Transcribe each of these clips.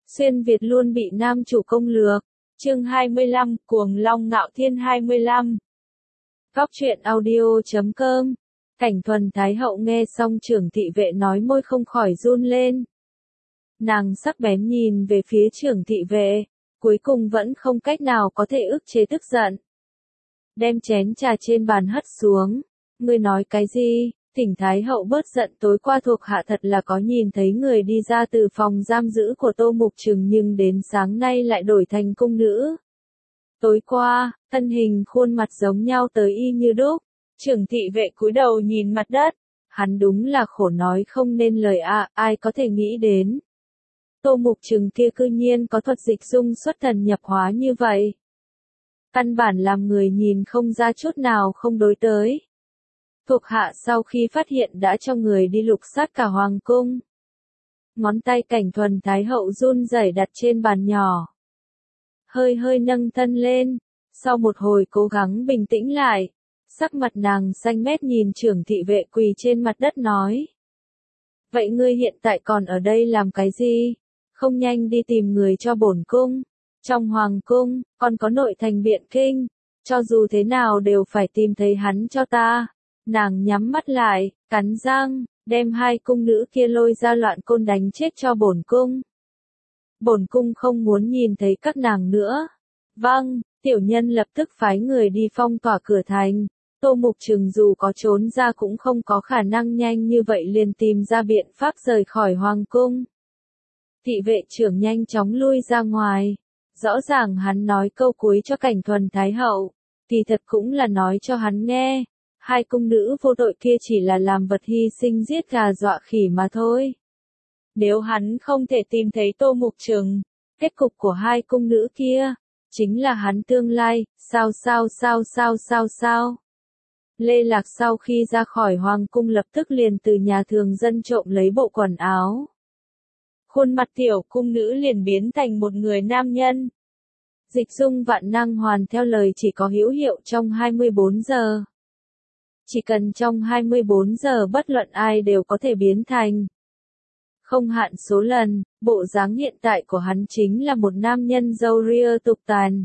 Xuyên Việt luôn bị nam chủ công lược. Chương 25, Cuồng Long Ngạo Thiên 25. Góc truyện audio.com. Cảnh Thuần Thái hậu nghe xong trưởng thị vệ nói môi không khỏi run lên. Nàng sắc bén nhìn về phía trưởng thị vệ, cuối cùng vẫn không cách nào có thể ức chế tức giận. Đem chén trà trên bàn hất xuống. Ngươi nói cái gì? Thỉnh Thái hậu bớt giận, tối qua thuộc hạ thật là có nhìn thấy người đi ra từ phòng giam giữ của Tô Mục Trừng nhưng đến sáng nay lại đổi thành cung nữ. Tối qua, thân hình khuôn mặt giống nhau tới y như đúc. Trưởng thị vệ cúi đầu nhìn mặt đất. Hắn đúng là khổ nói không nên lời ai có thể nghĩ đến. Tô Mục Trừng kia cư nhiên có thuật dịch dung xuất thần nhập hóa như vậy. Căn bản làm người nhìn không ra chút nào không đối tới. Thuộc hạ sau khi phát hiện đã cho người đi lục soát cả hoàng cung. Ngón tay Cảnh Thuần Thái hậu run rẩy đặt trên bàn nhỏ. Hơi hơi nâng thân lên, sau một hồi cố gắng bình tĩnh lại, sắc mặt nàng xanh mét nhìn trưởng thị vệ quỳ trên mặt đất nói. Vậy ngươi hiện tại còn ở đây làm cái gì? Không nhanh đi tìm người cho bổn cung. Trong hoàng cung, còn có nội thành Biện Kinh, cho dù thế nào đều phải tìm thấy hắn cho ta. Nàng nhắm mắt lại, cắn răng, đem hai cung nữ kia lôi ra loạn côn đánh chết cho bổn cung. Bổn cung không muốn nhìn thấy các nàng nữa. Vâng, tiểu nhân lập tức phái người đi phong tỏa cửa thành. Tô Mục Trừng dù có trốn ra cũng không có khả năng nhanh như vậy liền tìm ra biện pháp rời khỏi hoàng cung. Thị vệ trưởng nhanh chóng lui ra ngoài. Rõ ràng hắn nói câu cuối cho Cảnh Thuần Thái hậu, kỳ thật cũng là nói cho hắn nghe. Hai cung nữ vô tội kia chỉ là làm vật hy sinh giết gà dọa khỉ mà thôi. Nếu hắn không thể tìm thấy Tô Mục Trừng, kết cục của hai cung nữ kia, chính là hắn tương lai, sao. Lê Lạc sau khi ra khỏi hoàng cung lập tức liền từ nhà thường dân trộm lấy bộ quần áo. Khuôn mặt tiểu cung nữ liền biến thành một người nam nhân. Dịch dung vạn năng hoàn theo lời chỉ có hữu hiệu trong 24 giờ. Chỉ cần trong 24 giờ bất luận ai đều có thể biến thành. Không hạn số lần, bộ dáng hiện tại của hắn chính là một nam nhân râu ria tục tàn.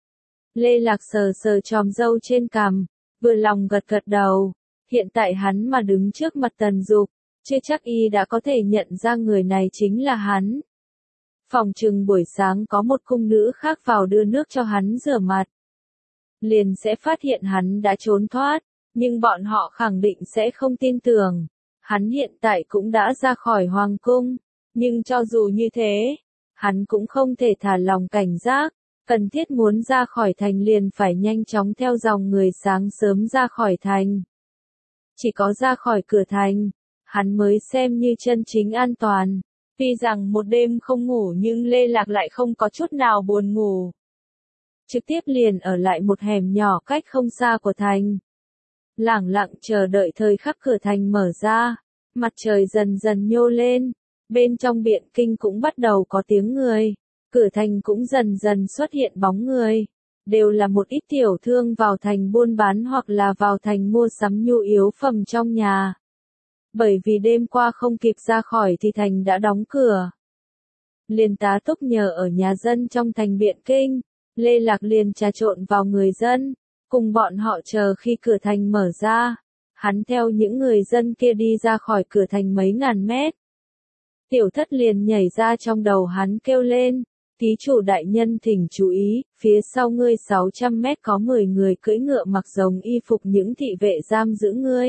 Lê Lạc sờ sờ chòm râu trên cằm, vừa lòng gật gật đầu. Hiện tại hắn mà đứng trước mặt Tần Dục, chưa chắc y đã có thể nhận ra người này chính là hắn. Phòng chừng buổi sáng có một cung nữ khác vào đưa nước cho hắn rửa mặt. Liền sẽ phát hiện hắn đã trốn thoát. Nhưng bọn họ khẳng định sẽ không tin tưởng. Hắn hiện tại cũng đã ra khỏi hoàng cung. Nhưng cho dù như thế, hắn cũng không thể thả lòng cảnh giác. Cần thiết muốn ra khỏi thành liền phải nhanh chóng theo dòng người sáng sớm ra khỏi thành. Chỉ có ra khỏi cửa thành, hắn mới xem như chân chính an toàn. Tuy rằng một đêm không ngủ nhưng Lê Lạc lại không có chút nào buồn ngủ. Trực tiếp liền ở lại một hẻm nhỏ cách không xa của thành. Lẳng lặng chờ đợi thời khắc cửa thành mở ra, mặt trời dần dần nhô lên, bên trong Biện Kinh cũng bắt đầu có tiếng người, cửa thành cũng dần dần xuất hiện bóng người, đều là một ít tiểu thương vào thành buôn bán hoặc là vào thành mua sắm nhu yếu phẩm trong nhà. Bởi vì đêm qua không kịp ra khỏi thì thành đã đóng cửa. Liền tá túc nhờ ở nhà dân trong thành Biện Kinh, Lê Lạc liền trà trộn vào người dân. Cùng bọn họ chờ khi cửa thành mở ra, hắn theo những người dân kia đi ra khỏi cửa thành mấy ngàn mét. Tiểu Thất liền nhảy ra trong đầu hắn kêu lên, ký chủ đại nhân thỉnh chú ý, phía sau ngươi 600 mét có 10 người cưỡi ngựa mặc giống y phục những thị vệ giam giữ ngươi.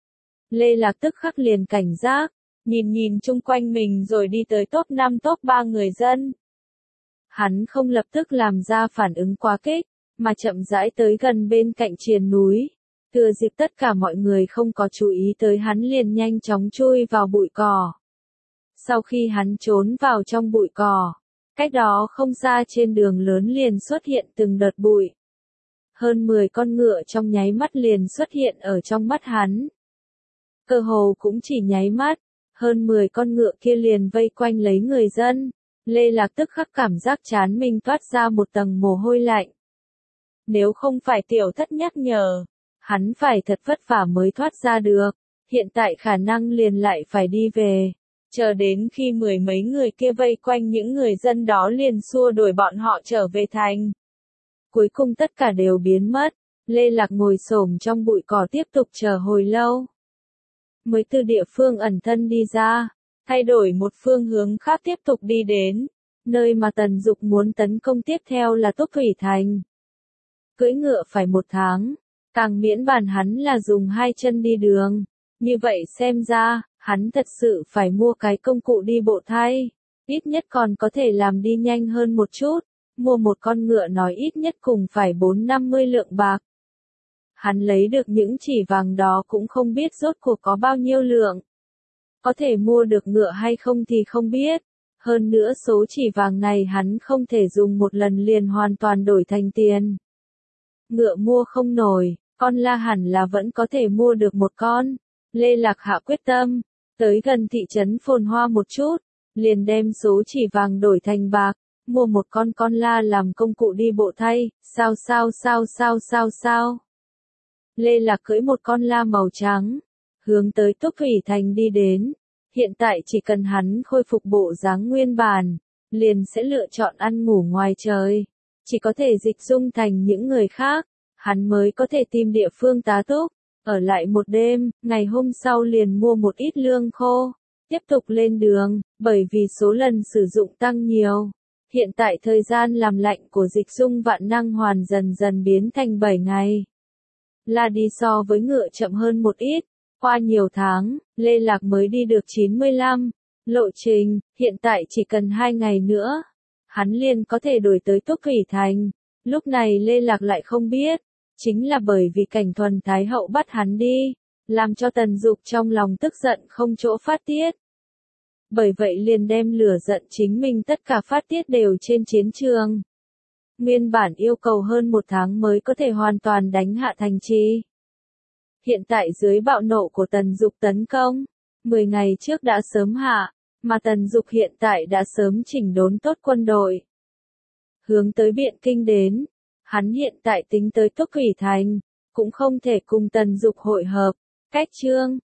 Lê Lạc tức khắc liền cảnh giác, nhìn chung quanh mình rồi đi tới top 5 top 3 người dân. Hắn không lập tức làm ra phản ứng quá kích, mà chậm rãi tới gần bên cạnh triền núi. Thừa dịp tất cả mọi người không có chú ý tới hắn liền nhanh chóng chui vào bụi cỏ. Sau khi hắn trốn vào trong bụi cỏ, cách đó không xa trên đường lớn liền xuất hiện từng đợt bụi. Hơn 10 con ngựa trong nháy mắt liền xuất hiện ở trong mắt hắn. Cơ hồ cũng chỉ nháy mắt, hơn 10 con ngựa kia liền vây quanh lấy người dân. Lê Lạc tức khắc cảm giác trán mình toát ra một tầng mồ hôi lạnh. Nếu không phải Tiểu Thất nhắc nhở, hắn phải thật vất vả mới thoát ra được, hiện tại khả năng liền lại phải đi về. chờ đến khi mười mấy người kia vây quanh những người dân đó liền xua đuổi bọn họ trở về thành. Cuối cùng tất cả đều biến mất, Lê Lạc ngồi xổm trong bụi cỏ tiếp tục chờ hồi lâu. Mới từ địa phương ẩn thân đi ra, thay đổi một phương hướng khác tiếp tục đi đến, nơi mà Tần Dục muốn tấn công tiếp theo là Túc Thủy Thành. Cưỡi ngựa phải 1 tháng, càng miễn bàn hắn là dùng 2 chân đi đường, như vậy xem ra, hắn thật sự phải mua cái công cụ đi bộ thay, ít nhất còn có thể làm đi nhanh hơn một chút, mua một con ngựa nói ít nhất cùng phải 4-50 lượng bạc. Hắn lấy được những chỉ vàng đó cũng không biết rốt cuộc có bao nhiêu lượng. Có thể mua được ngựa hay không thì không biết. Hơn nữa số chỉ vàng này hắn không thể dùng một lần liền hoàn toàn đổi thành tiền. Ngựa mua không nổi, con la hẳn là vẫn có thể mua được một con. Lê Lạc hạ quyết tâm, tới gần thị trấn phồn hoa một chút, liền đem số chỉ vàng đổi thành bạc, mua một con la làm công cụ đi bộ thay, sao. Lê Lạc cưỡi một con la màu trắng, hướng tới Túc Thủy Thành đi đến. Hiện tại chỉ cần hắn khôi phục bộ dáng nguyên bản, liền sẽ lựa chọn ăn ngủ ngoài trời. Chỉ có thể dịch dung thành những người khác, hắn mới có thể tìm địa phương tá túc, ở lại một đêm, ngày hôm sau liền mua một ít lương khô, tiếp tục lên đường, bởi vì số lần sử dụng tăng nhiều. Hiện tại thời gian làm lạnh của dịch dung vạn năng hoàn dần dần biến thành 7 ngày. Là đi so với ngựa chậm hơn một ít. Qua nhiều tháng, Lê Lạc mới đi được 95. Lộ trình, hiện tại chỉ cần 2 ngày nữa. Hắn liền có thể đuổi tới Túc Thủy Thành. Lúc này Lê Lạc lại không biết. Chính là bởi vì Cảnh Thuần Thái Hậu bắt hắn đi. Làm cho Tần Dục trong lòng tức giận không chỗ phát tiết. Bởi vậy liền đem lửa giận chính mình tất cả phát tiết đều trên chiến trường. Nguyên bản yêu cầu hơn 1 tháng mới có thể hoàn toàn đánh hạ thành trì. Hiện tại dưới bạo nộ của Tần Dục tấn công, 10 ngày trước đã sớm hạ, mà Tần Dục hiện tại đã sớm chỉnh đốn tốt quân đội. Hướng tới Biện Kinh đến, hắn hiện tại tính tới Túc Thủy Thành, cũng không thể cùng Tần Dục hội hợp, cách chương.